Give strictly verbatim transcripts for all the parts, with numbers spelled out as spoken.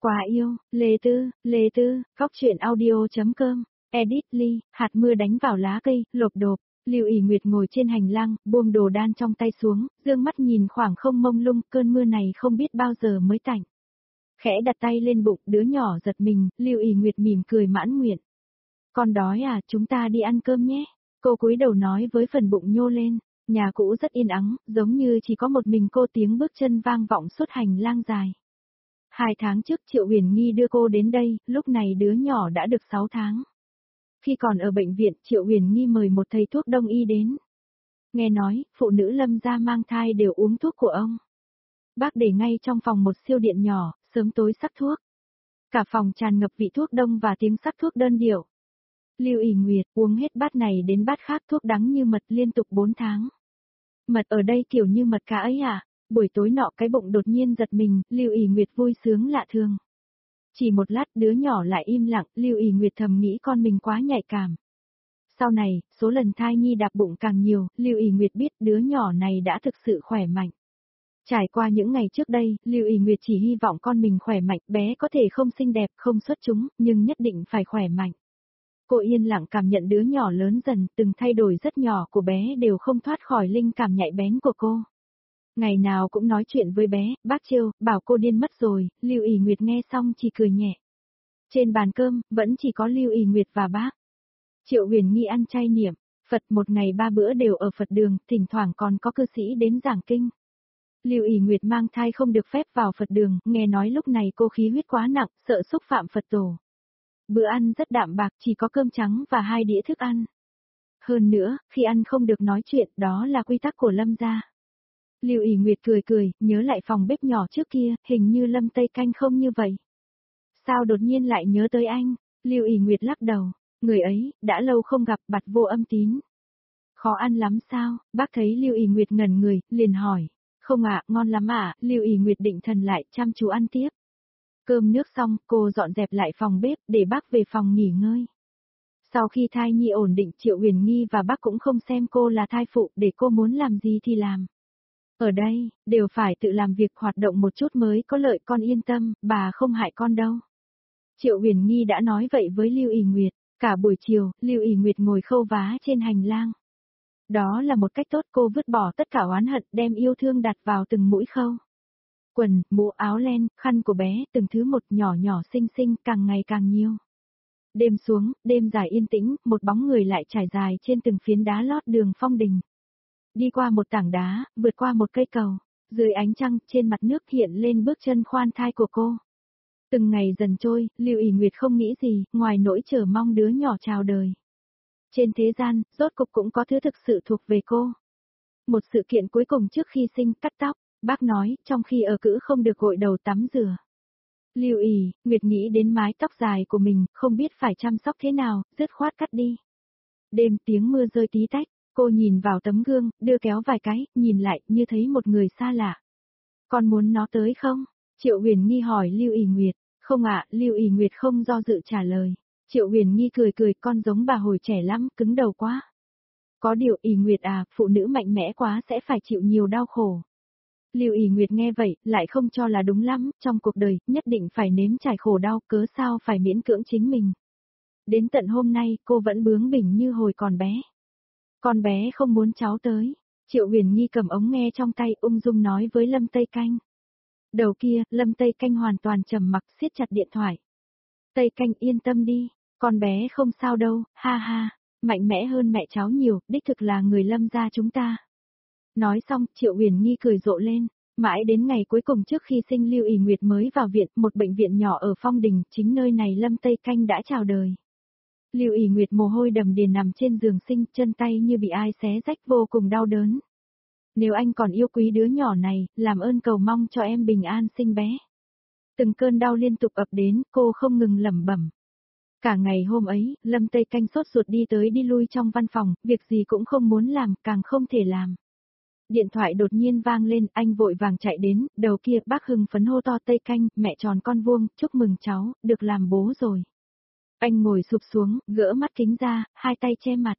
Quá yêu, Lê Tư, Lê Tư, góc truyện audio.com, edit Ly, hạt mưa đánh vào lá cây, lộp độp. Lưu ỉ Nguyệt ngồi trên hành lang, buông đồ đan trong tay xuống, dương mắt nhìn khoảng không mông lung, cơn mưa này không biết bao giờ mới tạnh. Khẽ đặt tay lên bụng, đứa nhỏ giật mình, Lưu ỉ Nguyệt mỉm cười mãn nguyện. Con đói à, chúng ta đi ăn cơm nhé. Cô cúi đầu nói với phần bụng nhô lên, nhà cũ rất yên ắng, giống như chỉ có một mình cô, tiếng bước chân vang vọng suốt hành lang dài. Hai tháng trước Triệu Huyền Nghi đưa cô đến đây, lúc này đứa nhỏ đã được sáu tháng. Khi còn ở bệnh viện, Triệu Huyền Nghi mời một thầy thuốc đông y đến. Nghe nói, phụ nữ Lâm gia mang thai đều uống thuốc của ông. Bác để ngay trong phòng một siêu điện nhỏ, sớm tối sắc thuốc. Cả phòng tràn ngập vị thuốc đông và tiếng sắc thuốc đơn điệu. Lưu ỉ Nguyệt uống hết bát này đến bát khác, thuốc đắng như mật liên tục bốn tháng. Mật ở đây kiểu như mật cá ấy à? Buổi tối nọ cái bụng đột nhiên giật mình, Lưu ỉ Nguyệt vui sướng lạ thường. Chỉ một lát đứa nhỏ lại im lặng, Lưu ỉ Nguyệt thầm nghĩ con mình quá nhạy cảm. Sau này, số lần thai nhi đạp bụng càng nhiều, Lưu ỉ Nguyệt biết đứa nhỏ này đã thực sự khỏe mạnh. Trải qua những ngày trước đây, Lưu ỉ Nguyệt chỉ hy vọng con mình khỏe mạnh, bé có thể không xinh đẹp, không xuất chúng, nhưng nhất định phải khỏe mạnh. Cô yên lặng cảm nhận đứa nhỏ lớn dần, từng thay đổi rất nhỏ của bé đều không thoát khỏi linh cảm nhạy bén của cô. Ngày nào cũng nói chuyện với bé, bác trêu, bảo cô điên mất rồi, Lưu ỉ Nguyệt nghe xong chỉ cười nhẹ. Trên bàn cơm, vẫn chỉ có Lưu ỉ Nguyệt và bác. Triệu Huyền Nghi ăn chay niệm Phật, một ngày ba bữa đều ở Phật đường, thỉnh thoảng còn có cư sĩ đến giảng kinh. Lưu ỉ Nguyệt mang thai không được phép vào Phật đường, nghe nói lúc này cô khí huyết quá nặng, sợ xúc phạm Phật tổ. Bữa ăn rất đạm bạc, chỉ có cơm trắng và hai đĩa thức ăn. Hơn nữa, khi ăn không được nói chuyện, đó là quy tắc của Lâm gia. Lưu ỉ Nguyệt cười cười, nhớ lại phòng bếp nhỏ trước kia, hình như Lâm Tây Canh không như vậy. Sao đột nhiên lại nhớ tới anh? Lưu ỉ Nguyệt lắc đầu, người ấy, đã lâu không gặp, bặt vô âm tín. Khó ăn lắm sao? Bác thấy Lưu ỉ Nguyệt ngẩn người, liền hỏi. Không ạ, ngon lắm ạ, à? Lưu ỉ Nguyệt định thần lại, chăm chú ăn tiếp. Cơm nước xong, cô dọn dẹp lại phòng bếp, để bác về phòng nghỉ ngơi. Sau khi thai nhi ổn định, Triệu Huyền Nghi và bác cũng không xem cô là thai phụ, để cô muốn làm gì thì làm. Ở đây, đều phải tự làm việc hoạt động một chút mới có lợi, con yên tâm, bà không hại con đâu. Triệu Huyền Nghi đã nói vậy với Lưu ỉ Nguyệt, cả buổi chiều, Lưu ỉ Nguyệt ngồi khâu vá trên hành lang. Đó là một cách tốt, cô vứt bỏ tất cả oán hận, đem yêu thương đặt vào từng mũi khâu. Quần, mũ, áo len, khăn của bé, từng thứ một nhỏ nhỏ xinh xinh, càng ngày càng nhiều. Đêm xuống, đêm dài yên tĩnh, một bóng người lại trải dài trên từng phiến đá lót đường Phong Đình. Đi qua một tảng đá, vượt qua một cây cầu, dưới ánh trăng, trên mặt nước hiện lên bước chân khoan thai của cô. Từng ngày dần trôi, Lưu ỉ Nguyệt không nghĩ gì, ngoài nỗi chờ mong đứa nhỏ chào đời. Trên thế gian, rốt cục cũng có thứ thực sự thuộc về cô. Một sự kiện cuối cùng trước khi sinh, cắt tóc, bác nói, trong khi ở cữ không được gội đầu tắm rửa. Lưu ỉ Nguyệt nghĩ đến mái tóc dài của mình, không biết phải chăm sóc thế nào, dứt khoát cắt đi. Đêm tiếng mưa rơi tí tách. Cô nhìn vào tấm gương, đưa kéo vài cái, nhìn lại, như thấy một người xa lạ. Con muốn nó tới không? Triệu Huyền Nghi hỏi Lưu ỉ Nguyệt. Không ạ, Lưu ỉ Nguyệt không do dự trả lời. Triệu Huyền Nghi cười cười, con giống bà hồi trẻ lắm, cứng đầu quá. Có điều ỉ Nguyệt à, phụ nữ mạnh mẽ quá sẽ phải chịu nhiều đau khổ. Lưu ỉ Nguyệt nghe vậy, lại không cho là đúng lắm, trong cuộc đời, nhất định phải nếm trải khổ đau, cớ sao phải miễn cưỡng chính mình. Đến tận hôm nay, cô vẫn bướng bỉnh như hồi còn bé. Con bé không muốn cháu tới. Triệu Huyền Nghi cầm ống nghe trong tay, ung dung nói với Lâm Tây Canh. Đầu kia, Lâm Tây Canh hoàn toàn trầm mặc, siết chặt điện thoại. Tây Canh yên tâm đi, con bé không sao đâu, ha ha, mạnh mẽ hơn mẹ cháu nhiều, đích thực là người Lâm gia chúng ta. Nói xong, Triệu Huyền Nghi cười rộ lên, mãi đến ngày cuối cùng trước khi sinh Lưu ỉ Nguyệt mới vào viện, một bệnh viện nhỏ ở Phong Đình, chính nơi này Lâm Tây Canh đã chào đời. Lưu ỉ Nguyệt mồ hôi đầm đìa nằm trên giường sinh, chân tay như bị ai xé rách, vô cùng đau đớn. Nếu anh còn yêu quý đứa nhỏ này, làm ơn cầu mong cho em bình an sinh bé. Từng cơn đau liên tục ập đến, cô không ngừng lẩm bẩm. Cả ngày hôm ấy, Lâm Tây Canh sốt ruột đi tới đi lui trong văn phòng, việc gì cũng không muốn làm, càng không thể làm. Điện thoại đột nhiên vang lên, anh vội vàng chạy đến, đầu kia bác hưng phấn hô to Tây Canh, mẹ tròn con vuông, chúc mừng cháu, được làm bố rồi. Anh ngồi sụp xuống, gỡ mắt kính ra, hai tay che mặt.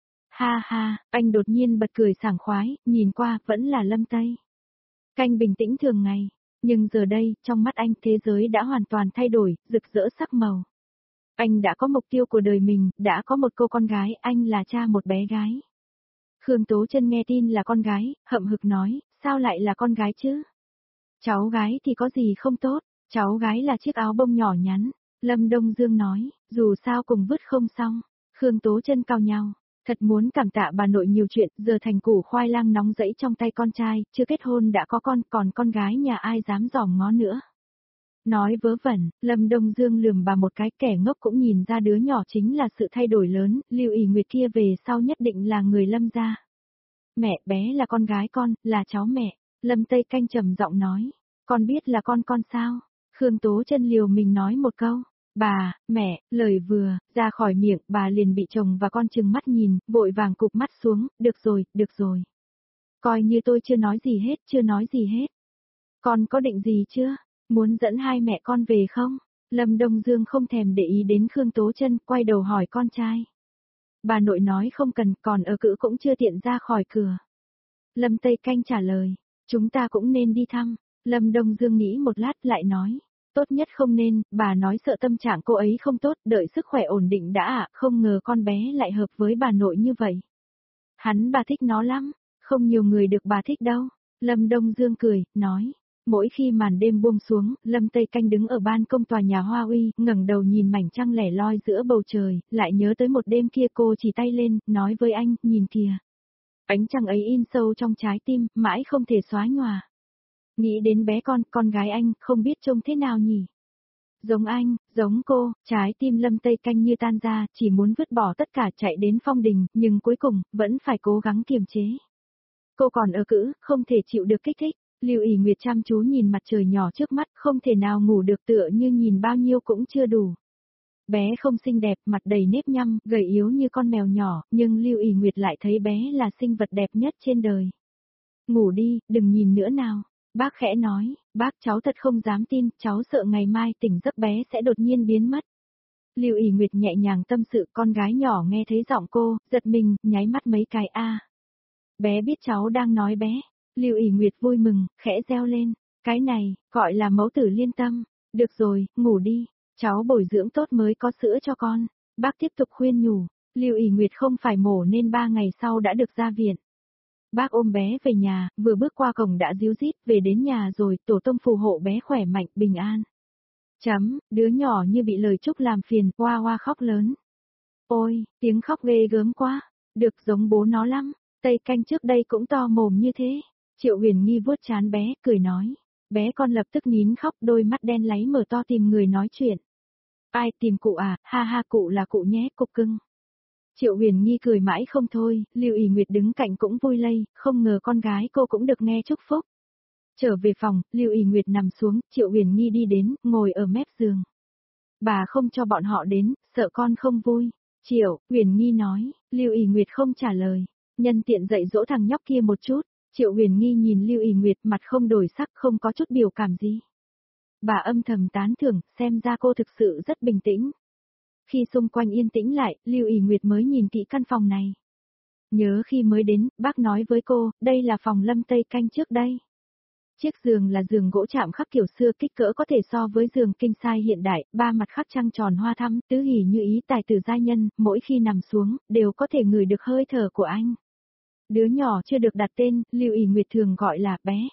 Ha ha, anh đột nhiên bật cười sảng khoái, nhìn qua, vẫn là Lâm Tây Canh bình tĩnh thường ngày. Nhưng giờ đây, trong mắt anh thế giới đã hoàn toàn thay đổi, rực rỡ sắc màu. Anh đã có mục tiêu của đời mình, đã có một cô con gái, anh là cha một bé gái. Khương Tố Chân nghe tin là con gái, hậm hực nói, sao lại là con gái chứ? Cháu gái thì có gì không tốt, cháu gái là chiếc áo bông nhỏ nhắn. Lâm Đông Dương nói, dù sao cùng vứt không xong. Khương Tố Chân cau nhau, thật muốn cảm tạ bà nội nhiều chuyện, giờ thành củ khoai lang nóng rẫy trong tay con trai, chưa kết hôn đã có con, còn con gái nhà ai dám dòm ngó nữa. Nói vớ vẩn, Lâm Đông Dương lườm bà một cái, kẻ ngốc cũng nhìn ra đứa nhỏ chính là sự thay đổi lớn, Lưu ỷ Nguyệt kia về sau nhất định là người Lâm gia. Mẹ, bé là con gái con, là cháu mẹ. Lâm Tây Canh trầm giọng nói, con biết là con con sao? Khương Tố Chân liều mình nói một câu, bà, mẹ, lời vừa ra khỏi miệng, bà liền bị chồng và con trừng mắt nhìn, vội vàng cụp mắt xuống, được rồi, được rồi. Coi như tôi chưa nói gì hết, chưa nói gì hết. Con có định gì chưa? Muốn dẫn hai mẹ con về không? Lâm Đông Dương không thèm để ý đến Khương Tố Chân, quay đầu hỏi con trai. Bà nội nói không cần, còn ở cữ cũng chưa tiện ra khỏi cửa. Lâm Tây Canh trả lời, chúng ta cũng nên đi thăm. Lâm Đông Dương nghĩ một lát lại nói, tốt nhất không nên, bà nói sợ tâm trạng cô ấy không tốt, đợi sức khỏe ổn định đã ạ, không ngờ con bé lại hợp với bà nội như vậy. Hắn bà thích nó lắm, không nhiều người được bà thích đâu. Lâm Đông Dương cười, nói, mỗi khi màn đêm buông xuống, Lâm Tây Canh đứng ở ban công tòa nhà Hoa Uy, ngẩng đầu nhìn mảnh trăng lẻ loi giữa bầu trời, lại nhớ tới một đêm kia cô chỉ tay lên, nói với anh, nhìn kìa. Ánh trăng ấy in sâu trong trái tim, mãi không thể xóa nhòa. Nghĩ đến bé con, con gái anh, không biết trông thế nào nhỉ? Giống anh, giống cô, trái tim Lâm Tây Canh như tan ra, chỉ muốn vứt bỏ tất cả chạy đến Phong Đình, nhưng cuối cùng, vẫn phải cố gắng kiềm chế. Cô còn ở cữ, không thể chịu được kích thích. Lưu ỷ Nguyệt chăm chú nhìn mặt trời nhỏ trước mắt, không thể nào ngủ được, tựa như nhìn bao nhiêu cũng chưa đủ. Bé không xinh đẹp, mặt đầy nếp nhăm, gầy yếu như con mèo nhỏ, nhưng Lưu ỷ Nguyệt lại thấy bé là sinh vật đẹp nhất trên đời. Ngủ đi, đừng nhìn nữa nào. Bác khẽ nói, bác cháu thật không dám tin, cháu sợ ngày mai tỉnh giấc bé sẽ đột nhiên biến mất. Lưu ỷ Nguyệt nhẹ nhàng tâm sự, con gái nhỏ nghe thấy giọng cô, giật mình, nháy mắt mấy cái a. Bé biết cháu đang nói bé. Lưu ỷ Nguyệt vui mừng, khẽ reo lên, cái này, gọi là mẫu tử liên tâm. Được rồi, ngủ đi, cháu bồi dưỡng tốt mới có sữa cho con. Bác tiếp tục khuyên nhủ, Lưu ỷ Nguyệt không phải mổ nên ba ngày sau đã được ra viện. Bác ôm bé về nhà, vừa bước qua cổng đã ríu rít, về đến nhà rồi, tổ tông phù hộ bé khỏe mạnh, bình an. Chấm, đứa nhỏ như bị lời chúc làm phiền, oa oa khóc lớn. Ôi, tiếng khóc ghê gớm quá, được giống bố nó lắm, Tây Canh trước đây cũng to mồm như thế. Triệu Huyền Nghi vuốt trán bé, cười nói. Bé con lập tức nín khóc, đôi mắt đen láy mở to tìm người nói chuyện. Ai tìm cụ à, ha ha, cụ là cụ nhé, cục cưng. Triệu Huyền Nghi cười mãi không thôi, Lưu ỷ Nguyệt đứng cạnh cũng vui lây, không ngờ con gái cô cũng được nghe chúc phúc. Trở về phòng, Lưu ỷ Nguyệt nằm xuống, Triệu Huyền Nghi đi đến, ngồi ở mép giường. Bà không cho bọn họ đến, sợ con không vui. Triệu Huyền Nghi nói, Lưu ỷ Nguyệt không trả lời. Nhân tiện dạy dỗ thằng nhóc kia một chút. Triệu Huyền Nghi nhìn Lưu ỷ Nguyệt, mặt không đổi sắc, không có chút biểu cảm gì. Bà âm thầm tán thưởng, xem ra cô thực sự rất bình tĩnh. Khi xung quanh yên tĩnh lại, Lưu ỷ Nguyệt mới nhìn kỹ căn phòng này. Nhớ khi mới đến, bác nói với cô, đây là phòng Lâm Tây Canh trước đây. Chiếc giường là giường gỗ chạm khắc kiểu xưa, kích cỡ có thể so với giường kinh sai hiện đại, ba mặt khắc trăng tròn hoa thắm, tứ hỉ như ý tài tử giai nhân, mỗi khi nằm xuống, đều có thể ngửi được hơi thở của anh. Đứa nhỏ chưa được đặt tên, Lưu ỷ Nguyệt thường gọi là bé.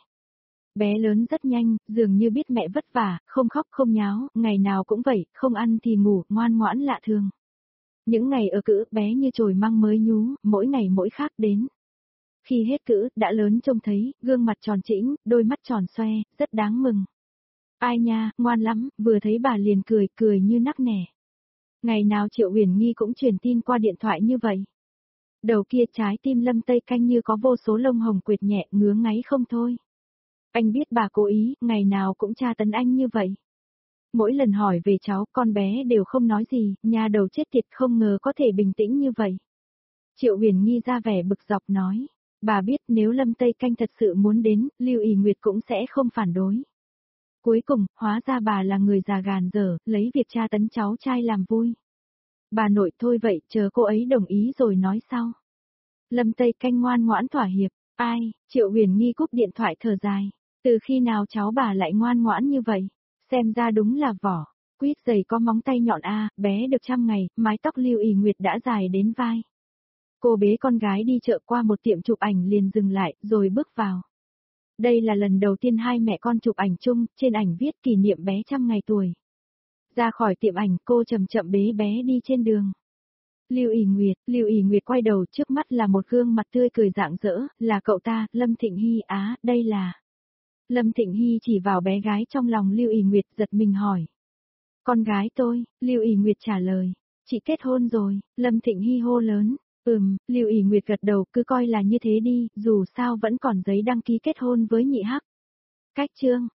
Bé lớn rất nhanh, dường như biết mẹ vất vả, không khóc không nháo, ngày nào cũng vậy, không ăn thì ngủ, ngoan ngoãn lạ thường. Những ngày ở cữ, bé như chồi măng mới nhú, mỗi ngày mỗi khác đến. Khi hết cữ, đã lớn trông thấy, gương mặt tròn trĩnh, đôi mắt tròn xoe, rất đáng mừng. Ai nha, ngoan lắm, vừa thấy bà liền cười, cười như nắc nẻ. Ngày nào Triệu Huyền Nghi cũng truyền tin qua điện thoại như vậy. Đầu kia trái tim Lâm Tây Canh như có vô số lông hồng quệt nhẹ, ngứa ngáy không thôi. Anh biết bà cố ý, ngày nào cũng tra tấn anh như vậy. Mỗi lần hỏi về cháu, con bé đều không nói gì, nhà đầu chết tiệt, không ngờ có thể bình tĩnh như vậy. Triệu Huyền Nghi ra vẻ bực dọc nói, bà biết nếu Lâm Tây Canh thật sự muốn đến, Lưu ỷ Nguyệt cũng sẽ không phản đối. Cuối cùng, hóa ra bà là người già gàn dở, lấy việc tra tấn cháu trai làm vui. Bà nội thôi vậy, chờ cô ấy đồng ý rồi nói sau. Lâm Tây Canh ngoan ngoãn thỏa hiệp, ai, Triệu Huyền Nghi cúp điện thoại thở dài. Từ khi nào cháu bà lại ngoan ngoãn như vậy? Xem ra đúng là vỏ. Quýt giày có móng tay nhọn a, bé được trăm ngày, mái tóc Lưu ỷ Nguyệt đã dài đến vai. Cô bế con gái đi chợ qua một tiệm chụp ảnh liền dừng lại, rồi bước vào. Đây là lần đầu tiên hai mẹ con chụp ảnh chung, trên ảnh viết kỷ niệm bé trăm ngày tuổi. Ra khỏi tiệm ảnh, cô chậm chậm bế bé đi trên đường. Lưu ỷ Nguyệt, Lưu ỷ Nguyệt quay đầu, trước mắt là một gương mặt tươi cười rạng rỡ, là cậu ta, Lâm Thịnh Hy á, đây là. Lâm Thịnh Hy chỉ vào bé gái trong lòng Lưu ỷ Nguyệt, giật mình hỏi. Con gái tôi, Lưu ỷ Nguyệt trả lời. Chị kết hôn rồi, Lâm Thịnh Hy hô lớn. Ừm, Lưu ỷ Nguyệt gật đầu, cứ coi là như thế đi, dù sao vẫn còn giấy đăng ký kết hôn với nhị hắc. Cách chương.